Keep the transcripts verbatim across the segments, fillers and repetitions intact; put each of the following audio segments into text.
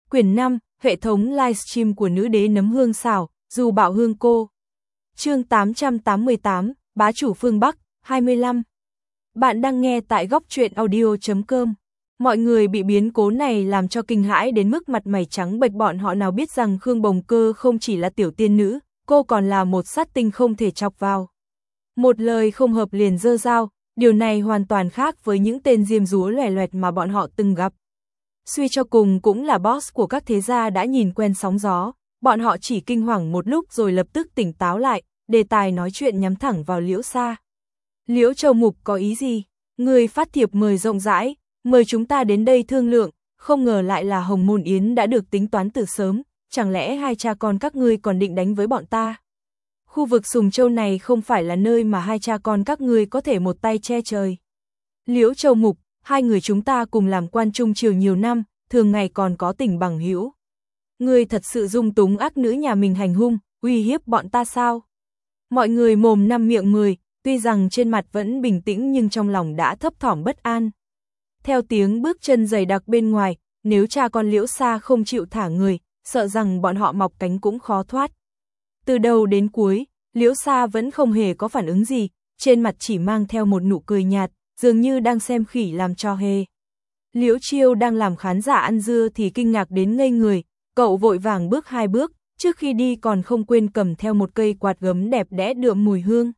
Quyển năm, hệ thống livestream của nữ đế nấm hương xào, dù bảo hương cô. Chương tám trăm tám mươi tám, bá chủ phương Bắc, hai mươi lăm. Bạn đang nghe tại góc truyện audio chấm com. Mọi người bị biến cố này làm cho kinh hãi đến mức mặt mày trắng bệch, bọn họ nào biết rằng Khương Bồng Cơ không chỉ là tiểu tiên nữ, cô còn là một sát tinh không thể chọc vào. Một lời không hợp liền giơ dao, điều này hoàn toàn khác với những tên diêm dúa loẻ loẹt mà bọn họ từng gặp. Suy cho cùng cũng là boss của các thế gia đã nhìn quen sóng gió, bọn họ chỉ kinh hoàng một lúc rồi lập tức tỉnh táo lại, đề tài nói chuyện nhắm thẳng vào Liễu Sa. Liễu Châu Mục có ý gì? Người phát thiệp mời rộng rãi, mời chúng ta đến đây thương lượng, không ngờ lại là Hồng Môn Yến đã được tính toán từ sớm, chẳng lẽ hai cha con các ngươi còn định đánh với bọn ta? Khu vực Sùng Châu này không phải là nơi mà hai cha con các ngươi có thể một tay che trời. Liễu Châu Mục, hai người chúng ta cùng làm quan trung triều nhiều năm, thường ngày còn có tình bằng hữu. Ngươi thật sự dung túng ác nữ nhà mình hành hung, uy hiếp bọn ta sao? Mọi người mồm năm miệng mười, tuy rằng trên mặt vẫn bình tĩnh nhưng trong lòng đã thấp thỏm bất an. Theo tiếng bước chân dày đặc bên ngoài, nếu cha con Liễu Sa không chịu thả người, sợ rằng bọn họ mọc cánh cũng khó thoát. Từ đầu đến cuối, Liễu Sa vẫn không hề có phản ứng gì, trên mặt chỉ mang theo một nụ cười nhạt, dường như đang xem khỉ làm trò hề. Liễu Chiêu đang làm khán giả ăn dưa thì kinh ngạc đến ngây người, cậu vội vàng bước hai bước, trước khi đi còn không quên cầm theo một cây quạt gấm đẹp đẽ đượm mùi hương.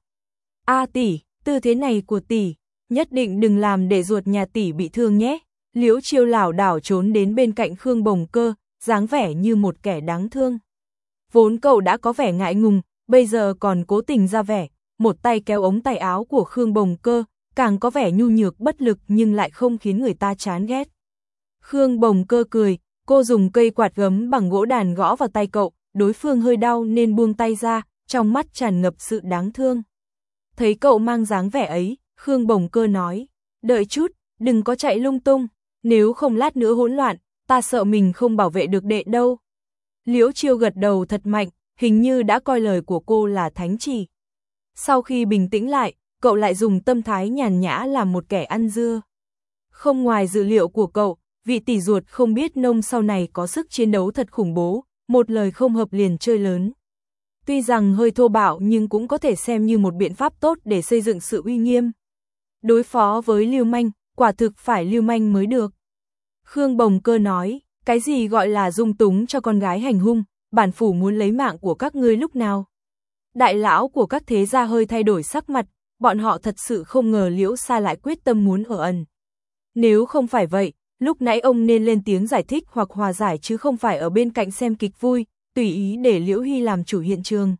A tỷ, tư thế này của tỷ, nhất định đừng làm để ruột nhà tỷ bị thương nhé. Liễu Chiêu lảo đảo trốn đến bên cạnh Khương Bồng Cơ, dáng vẻ như một kẻ đáng thương. Vốn cậu đã có vẻ ngại ngùng, bây giờ còn cố tình ra vẻ, một tay kéo ống tay áo của Khương Bồng Cơ, càng có vẻ nhu nhược bất lực nhưng lại không khiến người ta chán ghét. Khương Bồng Cơ cười, cô dùng cây quạt gấm bằng gỗ đàn gõ vào tay cậu, đối phương hơi đau nên buông tay ra, trong mắt tràn ngập sự đáng thương. Thấy cậu mang dáng vẻ ấy, Khương Bồng Cơ nói, đợi chút, đừng có chạy lung tung, nếu không lát nữa hỗn loạn, ta sợ mình không bảo vệ được đệ đâu. Liễu Chiêu gật đầu thật mạnh, hình như đã coi lời của cô là thánh chỉ. Sau khi bình tĩnh lại, cậu lại dùng tâm thái nhàn nhã làm một kẻ ăn dưa. Không ngoài dự liệu của cậu, vị tỷ ruột không biết nông sau này có sức chiến đấu thật khủng bố, một lời không hợp liền chơi lớn. Tuy rằng hơi thô bạo nhưng cũng có thể xem như một biện pháp tốt để xây dựng sự uy nghiêm. Đối phó với lưu manh, quả thực phải lưu manh mới được. Khương Bồng Cơ nói, cái gì gọi là dung túng cho con gái hành hung, bản phủ muốn lấy mạng của các ngươi lúc nào? Đại lão của các thế gia hơi thay đổi sắc mặt, bọn họ thật sự không ngờ Liễu Sa lại quyết tâm muốn ở ẩn. Nếu không phải vậy, lúc nãy ông nên lên tiếng giải thích hoặc hòa giải chứ không phải ở bên cạnh xem kịch vui, tùy ý để Liễu Hy làm chủ hiện trường.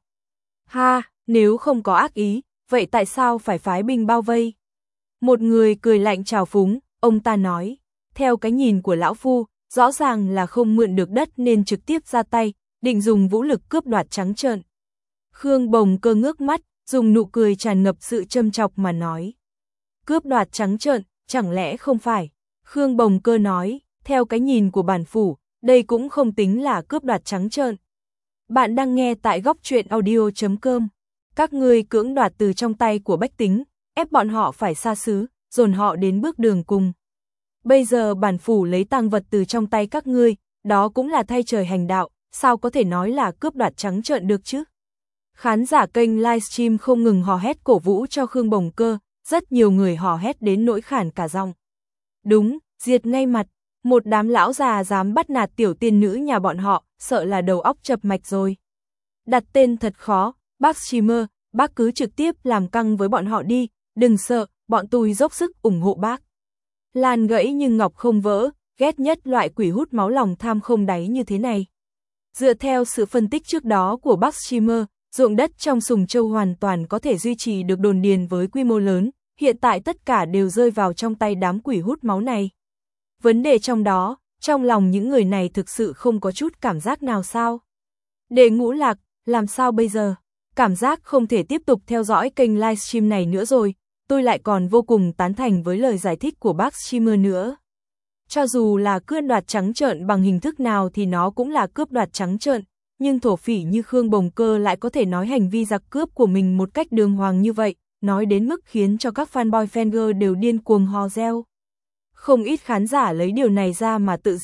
Ha, nếu không có ác ý, vậy tại sao phải phái binh bao vây? Một người cười lạnh trào phúng, ông ta nói, theo cái nhìn của lão phu, rõ ràng là không mượn được đất nên trực tiếp ra tay, định dùng vũ lực cướp đoạt trắng trợn. Khương Bồng Cơ ngước mắt, dùng nụ cười tràn ngập sự châm chọc mà nói. Cướp đoạt trắng trợn, chẳng lẽ không phải? Khương Bồng Cơ nói, theo cái nhìn của bản phủ, đây cũng không tính là cướp đoạt trắng trợn. Bạn đang nghe tại góc truyện audio chấm com. Các ngươi cưỡng đoạt từ trong tay của bách tính, ép bọn họ phải xa xứ, dồn họ đến bước đường cùng. Bây giờ bản phủ lấy tang vật từ trong tay các ngươi, đó cũng là thay trời hành đạo, sao có thể nói là cướp đoạt trắng trợn được chứ? Khán giả kênh livestream không ngừng hò hét cổ vũ cho Khương Bồng Cơ, rất nhiều người hò hét đến nỗi khản cả giọng. Đúng, diệt ngay mặt, một đám lão già dám bắt nạt tiểu tiên nữ nhà bọn họ, sợ là đầu óc chập mạch rồi. Đặt tên thật khó, bác streamer, bác cứ trực tiếp làm căng với bọn họ đi, đừng sợ, bọn tôi dốc sức ủng hộ bác. Lan gãy nhưng ngọc không vỡ, ghét nhất loại quỷ hút máu lòng tham không đáy như thế này. Dựa theo sự phân tích trước đó của bác streamer, ruộng đất trong Sùng Châu hoàn toàn có thể duy trì được đồn điền với quy mô lớn, hiện tại tất cả đều rơi vào trong tay đám quỷ hút máu này. Vấn đề trong đó, trong lòng những người này thực sự không có chút cảm giác nào sao? Đệ Ngũ Lạc, làm sao bây giờ? Cảm giác không thể tiếp tục theo dõi kênh livestream này nữa rồi, tôi lại còn vô cùng tán thành với lời giải thích của bác streamer nữa. Cho dù là cướp đoạt trắng trợn bằng hình thức nào thì nó cũng là cướp đoạt trắng trợn, nhưng thổ phỉ như Khương Bồng Cơ lại có thể nói hành vi giặc cướp của mình một cách đường hoàng như vậy, nói đến mức khiến cho các fanboy fangirl đều điên cuồng hò reo. Không ít khán giả lấy điều này ra mà tự giễu,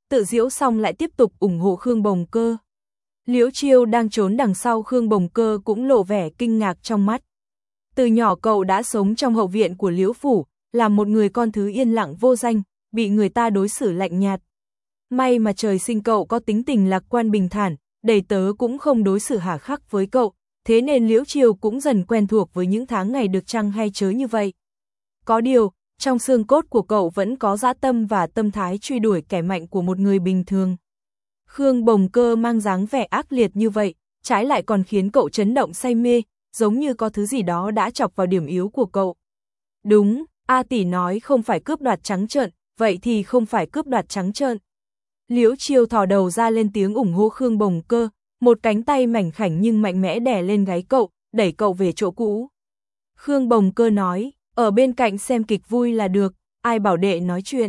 tự giễu xong lại tiếp tục ủng hộ Khương Bồng Cơ. Liễu Chiêu đang trốn đằng sau Khương Bồng Cơ cũng lộ vẻ kinh ngạc trong mắt. Từ nhỏ cậu đã sống trong hậu viện của Liễu phủ, là một người con thứ yên lặng vô danh, bị người ta đối xử lạnh nhạt. May mà trời sinh cậu có tính tình lạc quan bình thản, đầy tớ cũng không đối xử hà khắc với cậu, thế nên Liễu Chiêu cũng dần quen thuộc với những tháng ngày được trăng hay chớ như vậy. Có điều, trong xương cốt của cậu vẫn có dã tâm và tâm thái truy đuổi kẻ mạnh của một người bình thường. Khương Bồng Cơ mang dáng vẻ ác liệt như vậy, trái lại còn khiến cậu chấn động say mê, giống như có thứ gì đó đã chọc vào điểm yếu của cậu. Đúng, A tỷ nói không phải cướp đoạt trắng trợn, vậy thì không phải cướp đoạt trắng trợn. Liễu Chiêu thò đầu ra lên tiếng ủng hộ Khương Bồng Cơ, một cánh tay mảnh khảnh nhưng mạnh mẽ đè lên gáy cậu, đẩy cậu về chỗ cũ. Khương Bồng Cơ nói, ở bên cạnh xem kịch vui là được, ai bảo đệ nói chuyện.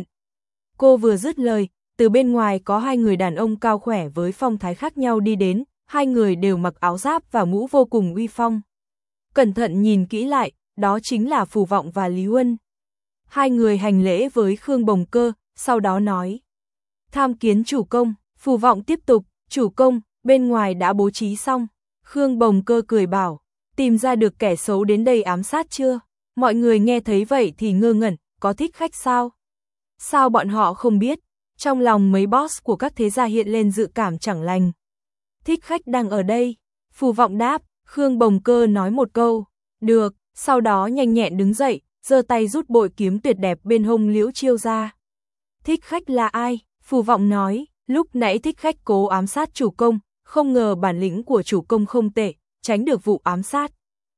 Cô vừa dứt lời, từ bên ngoài có hai người đàn ông cao khỏe với phong thái khác nhau đi đến, hai người đều mặc áo giáp và mũ vô cùng uy phong. Cẩn thận nhìn kỹ lại, đó chính là Phù Vọng và Lý Huân. Hai người hành lễ với Khương Bồng Cơ, sau đó nói. Tham kiến chủ công, Phù Vọng tiếp tục, chủ công, bên ngoài đã bố trí xong. Khương Bồng Cơ cười bảo, tìm ra được kẻ xấu đến đây ám sát chưa? Mọi người nghe thấy vậy thì ngơ ngẩn, có thích khách sao? Sao bọn họ không biết? Trong lòng mấy boss của các thế gia hiện lên dự cảm chẳng lành. Thích khách đang ở đây. Phù Vọng đáp, Khương Bồng Cơ nói một câu, được, sau đó nhanh nhẹn đứng dậy, giơ tay rút bội kiếm tuyệt đẹp bên hông Liễu Chiêu ra. Thích khách là ai? Phù Vọng nói, lúc nãy thích khách cố ám sát chủ công, không ngờ bản lĩnh của chủ công không tệ, tránh được vụ ám sát.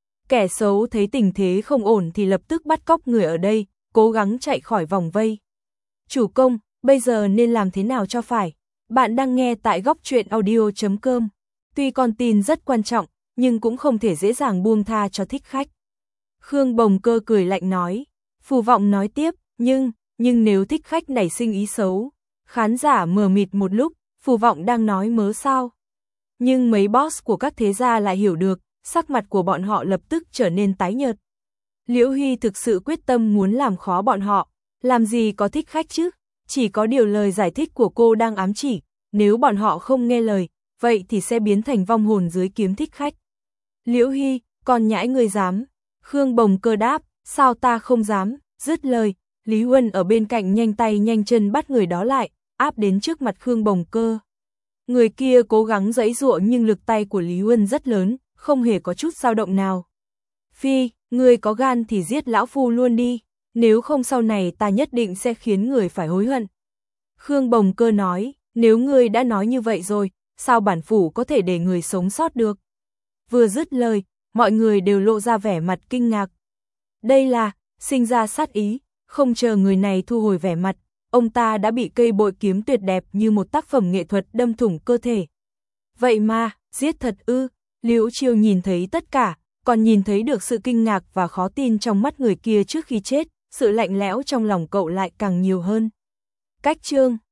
Kẻ xấu thấy tình thế không ổn thì lập tức bắt cóc người ở đây, cố gắng chạy khỏi vòng vây. Chủ công, bây giờ nên làm thế nào cho phải? Bạn đang nghe tại góc truyện audio chấm com. Tuy con tin rất quan trọng, nhưng cũng không thể dễ dàng buông tha cho thích khách. Khương Bồng Cơ cười lạnh nói. Phù Vọng nói tiếp, nhưng, nhưng nếu thích khách nảy sinh ý xấu. Khán giả mờ mịt một lúc, Phù Vọng đang nói mớ sao. Nhưng mấy boss của các thế gia lại hiểu được, sắc mặt của bọn họ lập tức trở nên tái nhợt. Liễu Hy thực sự quyết tâm muốn làm khó bọn họ, làm gì có thích khách chứ, chỉ có điều lời giải thích của cô đang ám chỉ, nếu bọn họ không nghe lời, vậy thì sẽ biến thành vong hồn dưới kiếm thích khách. Liễu Hy, còn nhãi ngươi dám? Khương Bồng Cơ đáp, sao ta không dám? Dứt lời, Lý Huân ở bên cạnh nhanh tay nhanh chân bắt người đó lại, áp đến trước mặt Khương Bồng Cơ. Người kia cố gắng giãy giụa nhưng lực tay của Lý Huân rất lớn, không hề có chút dao động nào. Phi, ngươi có gan thì giết lão phu luôn đi, nếu không sau này ta nhất định sẽ khiến người phải hối hận. Khương Bồng Cơ nói, nếu ngươi đã nói như vậy rồi, sao bản phủ có thể để người sống sót được? Vừa dứt lời, mọi người đều lộ ra vẻ mặt kinh ngạc. Đây là, sinh ra sát ý, không chờ người này thu hồi vẻ mặt, ông ta đã bị cây bội kiếm tuyệt đẹp như một tác phẩm nghệ thuật đâm thủng cơ thể. Vậy mà, giết thật ư? Liễu Chiêu nhìn thấy tất cả, còn nhìn thấy được sự kinh ngạc và khó tin trong mắt người kia trước khi chết, sự lạnh lẽo trong lòng cậu lại càng nhiều hơn. Cách chương